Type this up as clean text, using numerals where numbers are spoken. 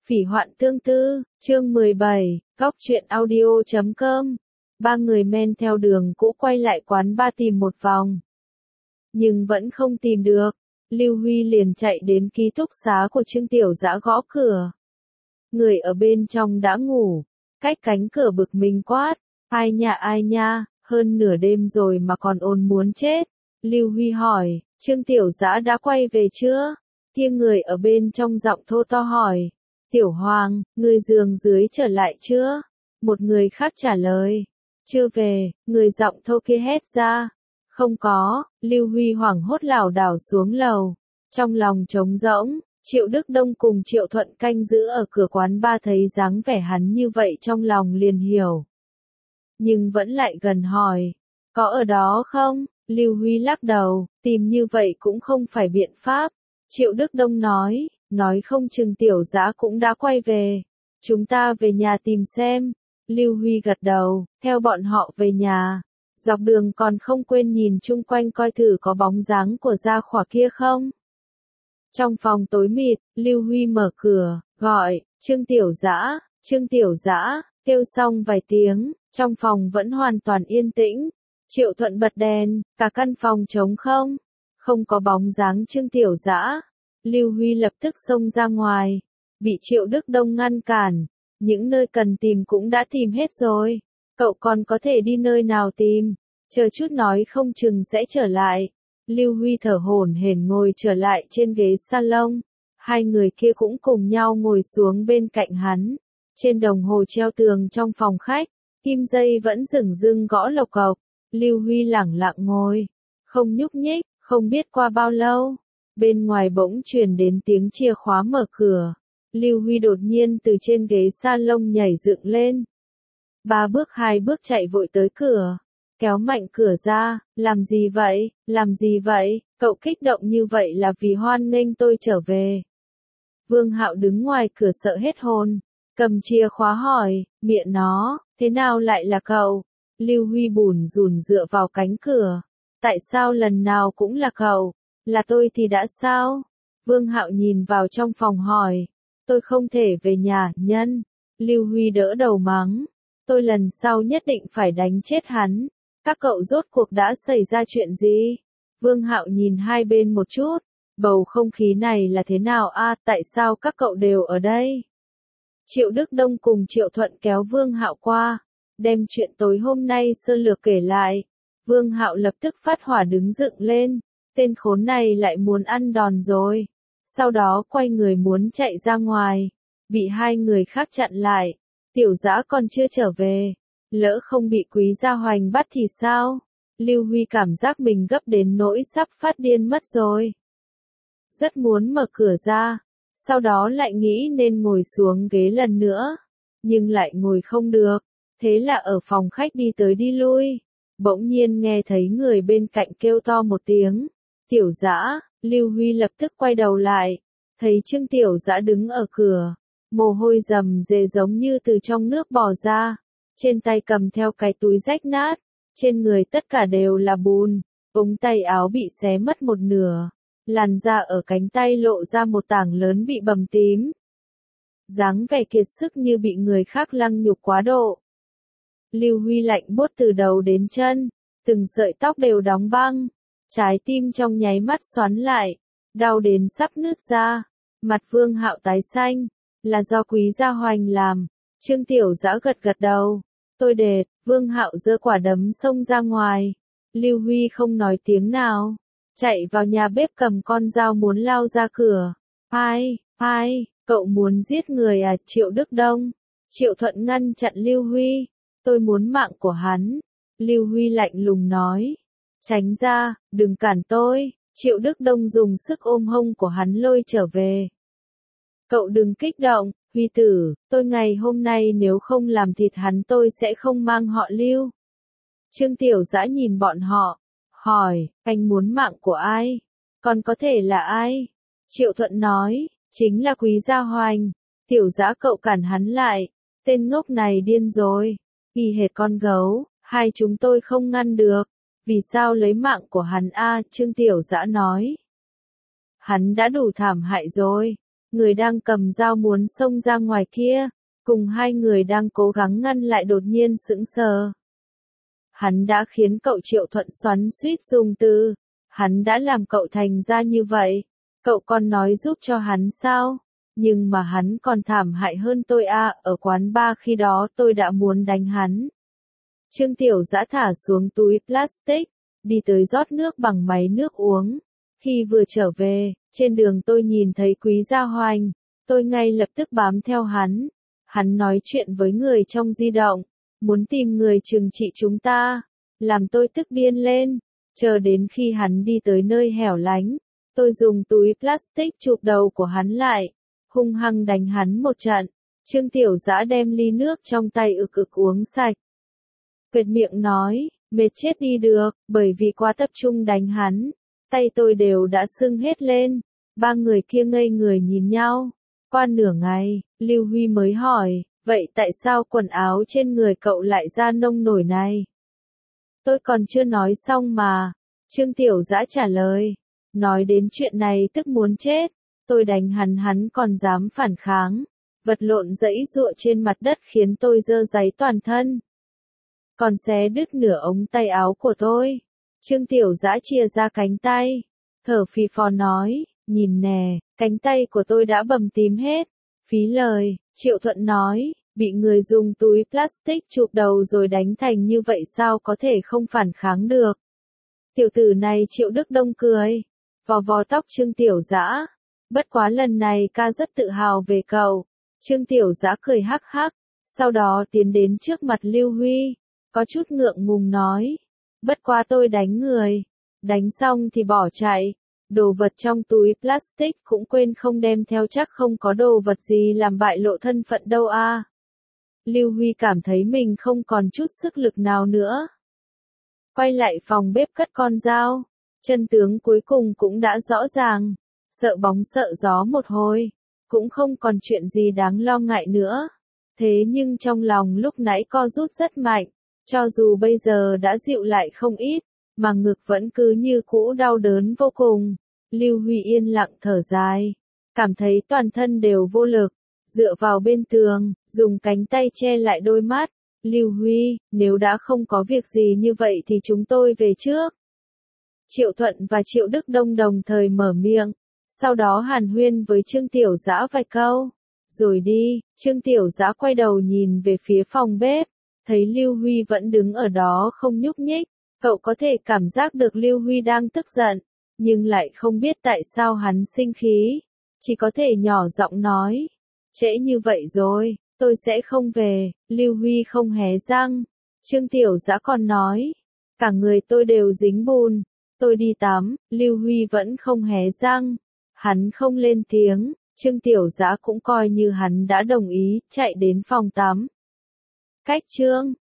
Phỉ hoạn tương tư, chương 17, góc truyện audio.com. Ba người men theo đường cũ quay lại quán ba tìm một vòng. Nhưng vẫn không tìm được, Lưu Huy liền chạy đến ký túc xá của Trương Tiểu Dã gõ cửa. Người ở bên trong đã ngủ, cách cánh cửa bực mình quát, ai nha, hơn nửa đêm rồi mà còn ồn muốn chết. Lưu Huy hỏi, Trương Tiểu Dã đã quay về chưa? Kia người ở bên trong giọng thô to hỏi, Tiểu Hoàng, người giường dưới trở lại chưa? Một người khác trả lời, chưa về, người giọng thô kia hét ra, không có. Lưu Huy hoảng hốt lảo đảo xuống lầu, trong lòng trống rỗng. Triệu Đức Đông cùng Triệu Thuận canh giữ ở cửa quán ba thấy dáng vẻ hắn như vậy trong lòng liền hiểu. Nhưng vẫn lại gần hỏi, có ở đó không? Lưu Huy lắc đầu, tìm như vậy cũng không phải biện pháp. Triệu Đức Đông nói không chừng Tiểu Dã cũng đã quay về. Chúng ta về nhà tìm xem. Lưu Huy gật đầu, theo bọn họ về nhà. Dọc đường còn không quên nhìn chung quanh coi thử có bóng dáng của gia khỏa kia không. Trong phòng tối mịt, Lưu Huy mở cửa, gọi, Trương Tiểu Dã, kêu xong vài tiếng, trong phòng vẫn hoàn toàn yên tĩnh. Triệu Thuận bật đèn, cả căn phòng trống không có bóng dáng Trương Tiểu Dã. Lưu Huy lập tức xông ra ngoài, bị Triệu Đức Đông ngăn cản, những nơi cần tìm cũng đã tìm hết rồi, cậu còn có thể đi nơi nào tìm, chờ chút nói không chừng sẽ trở lại. Lưu Huy thở hổn hển ngồi trở lại trên ghế salon, hai người kia cũng cùng nhau ngồi xuống bên cạnh hắn. Trên đồng hồ treo tường trong phòng khách, kim dây vẫn dửng dưng gõ lộc cộc. Lưu Huy lẳng lặng ngồi, không nhúc nhích, không biết qua bao lâu, bên ngoài bỗng truyền đến tiếng chìa khóa mở cửa. Lưu Huy đột nhiên từ trên ghế salon nhảy dựng lên. 3 bước 2 bước chạy vội tới cửa, kéo mạnh cửa ra, làm gì vậy, cậu kích động như vậy là vì hoan nghênh tôi trở về. Vương Hạo đứng ngoài cửa sợ hết hồn, cầm chìa khóa hỏi, miệng nó, thế nào lại là cậu? Lưu Huy bủn rủn dựa vào cánh cửa, tại sao lần nào cũng là cậu, là tôi thì đã sao? Vương Hạo nhìn vào trong phòng hỏi, tôi không thể về nhà, nhân. Lưu Huy đỡ đầu mắng, tôi lần sau nhất định phải đánh chết hắn. Các cậu rốt cuộc đã xảy ra chuyện gì? Vương Hạo nhìn hai bên một chút, bầu không khí này là thế nào a? Tại sao các cậu đều ở đây? Triệu Đức Đông cùng Triệu Thuận kéo Vương Hạo qua, đem chuyện tối hôm nay sơ lược kể lại. Vương Hạo lập tức phát hỏa đứng dựng lên, tên khốn này lại muốn ăn đòn rồi. Sau đó quay người muốn chạy ra ngoài, bị hai người khác chặn lại. Tiểu Dã còn chưa trở về, lỡ không bị Quý Gia Hoành bắt thì sao? Lưu Huy cảm giác mình gấp đến nỗi sắp phát điên mất rồi. Rất muốn mở cửa ra, sau đó lại nghĩ nên ngồi xuống ghế lần nữa, nhưng lại ngồi không được. Thế là ở phòng khách đi tới đi lui, bỗng nhiên nghe thấy người bên cạnh kêu to một tiếng, Tiểu Dã. Lưu Huy lập tức quay đầu lại, thấy Trương Tiểu Dã đứng ở cửa, mồ hôi rầm rề giống như từ trong nước bò ra, trên tay cầm theo cái túi rách nát, trên người tất cả đều là bùn, ống tay áo bị xé mất một nửa, làn da ở cánh tay lộ ra một tảng lớn bị bầm tím. Dáng vẻ kiệt sức như bị người khác lăng nhục quá độ. Lưu Huy lạnh buốt từ đầu đến chân, từng sợi tóc đều đóng băng, trái tim trong nháy mắt xoắn lại, đau đến sắp nứt ra. Mặt Vương Hạo tái xanh, là do Quý Gia Hoành làm. Trương Tiểu Dã gật đầu, tôi đệt. Vương Hạo giơ quả đấm xông ra ngoài. Lưu Huy không nói tiếng nào, chạy vào nhà bếp cầm con dao muốn lao ra cửa. Ai, cậu muốn giết người à? Triệu Đức Đông, Triệu Thuận ngăn chặn Lưu Huy, tôi muốn mạng của hắn. Lưu Huy lạnh lùng nói, tránh ra, đừng cản tôi. Triệu Đức Đông dùng sức ôm hông của hắn lôi trở về. Cậu đừng kích động, Huy tử, tôi ngày hôm nay nếu không làm thịt hắn tôi sẽ không mang họ Lưu. Trương Tiểu Dã nhìn bọn họ, hỏi, anh muốn mạng của ai? Còn có thể là ai? Triệu Thuận nói, chính là Quý Gia Hoành. Tiểu Dã cậu cản hắn lại, tên ngốc này điên rồi, y hệt con gấu, hai chúng tôi không ngăn được. Vì sao lấy mạng của hắn a? Trương Tiểu Dã nói. Hắn đã đủ thảm hại rồi. người đang cầm dao muốn xông ra ngoài kia, cùng hai người đang cố gắng ngăn lại đột nhiên sững sờ. Hắn đã khiến cậu Triệu Thuận xoắn xuýt dùng từ, hắn đã làm cậu thành ra như vậy, cậu còn nói giúp cho hắn sao? Nhưng mà hắn còn thảm hại hơn tôi à, ở quán bar khi đó tôi đã muốn đánh hắn. Trương Tiểu Dã thả xuống túi plastic, đi tới rót nước bằng máy nước uống. Khi vừa trở về, trên đường tôi nhìn thấy Quý Gia Hoành, tôi ngay lập tức bám theo hắn. Hắn nói chuyện với người trong di động, muốn tìm người trừng trị chúng ta, làm tôi tức điên lên. Chờ đến khi hắn đi tới nơi hẻo lánh, tôi dùng túi plastic chụp đầu của hắn lại, hung hăng đánh hắn một trận. Trương Tiểu Dã đem ly nước trong tay ực ực uống sạch. Quệt miệng nói, mệt chết đi được, bởi vì quá tập trung đánh hắn, tay tôi đều đã sưng hết lên. Ba người kia ngây người nhìn nhau. Qua nửa ngày, Lưu Huy mới hỏi, vậy tại sao quần áo trên người cậu lại ra nông nổi này? Tôi còn chưa nói xong mà. Trương Tiểu Dã trả lời. Nói đến chuyện này tức muốn chết. Tôi đánh hắn còn dám phản kháng. Vật lộn giãy giụa trên mặt đất khiến tôi rơ ráy toàn thân. Còn xé đứt nửa ống tay áo của tôi. Trương Tiểu Dã chia ra cánh tay. Thở phì phò nói, nhìn nè, cánh tay của tôi đã bầm tím hết. Phí lời, Triệu Thuận nói, bị người dùng túi plastic chụp đầu rồi đánh thành như vậy sao có thể không phản kháng được. Tiểu tử này Triệu Đức Đông cười, vò vò tóc Trương Tiểu Dã. Bất quá lần này ca rất tự hào về cậu. Trương Tiểu Dã cười hắc hắc, sau đó tiến đến trước mặt Lưu Huy, có chút ngượng ngùng nói, bất quá tôi đánh người, đánh xong thì bỏ chạy. Đồ vật trong túi plastic cũng quên không đem theo, chắc không có đồ vật gì làm bại lộ thân phận đâu à. Lưu Huy cảm thấy mình không còn chút sức lực nào nữa. Quay lại phòng bếp cất con dao, chân tướng cuối cùng cũng đã rõ ràng, sợ bóng sợ gió một hồi, cũng không còn chuyện gì đáng lo ngại nữa. Thế nhưng trong lòng lúc nãy co rút rất mạnh, cho dù bây giờ đã dịu lại không ít, mà ngực vẫn cứ như cũ đau đớn vô cùng. Lưu Huy yên lặng thở dài, cảm thấy toàn thân đều vô lực, dựa vào bên tường, dùng cánh tay che lại đôi mắt. Lưu Huy, nếu đã không có việc gì như vậy thì chúng tôi về trước. Triệu Thuận và Triệu Đức Đông đồng thời mở miệng, sau đó hàn huyên với Trương Tiểu Dã vài câu, rồi đi. Trương Tiểu Dã quay đầu nhìn về phía phòng bếp, thấy Lưu Huy vẫn đứng ở đó không nhúc nhích, cậu có thể cảm giác được Lưu Huy đang tức giận, nhưng lại không biết tại sao hắn sinh khí, chỉ có thể nhỏ giọng nói, trễ như vậy rồi, tôi sẽ không về. Lưu Huy không hé răng. Trương Tiểu Dã còn nói, cả người tôi đều dính bùn, tôi đi tắm. Lưu Huy vẫn không hé răng, hắn không lên tiếng. Trương Tiểu Dã cũng coi như hắn đã đồng ý, chạy đến phòng tắm. Cách chương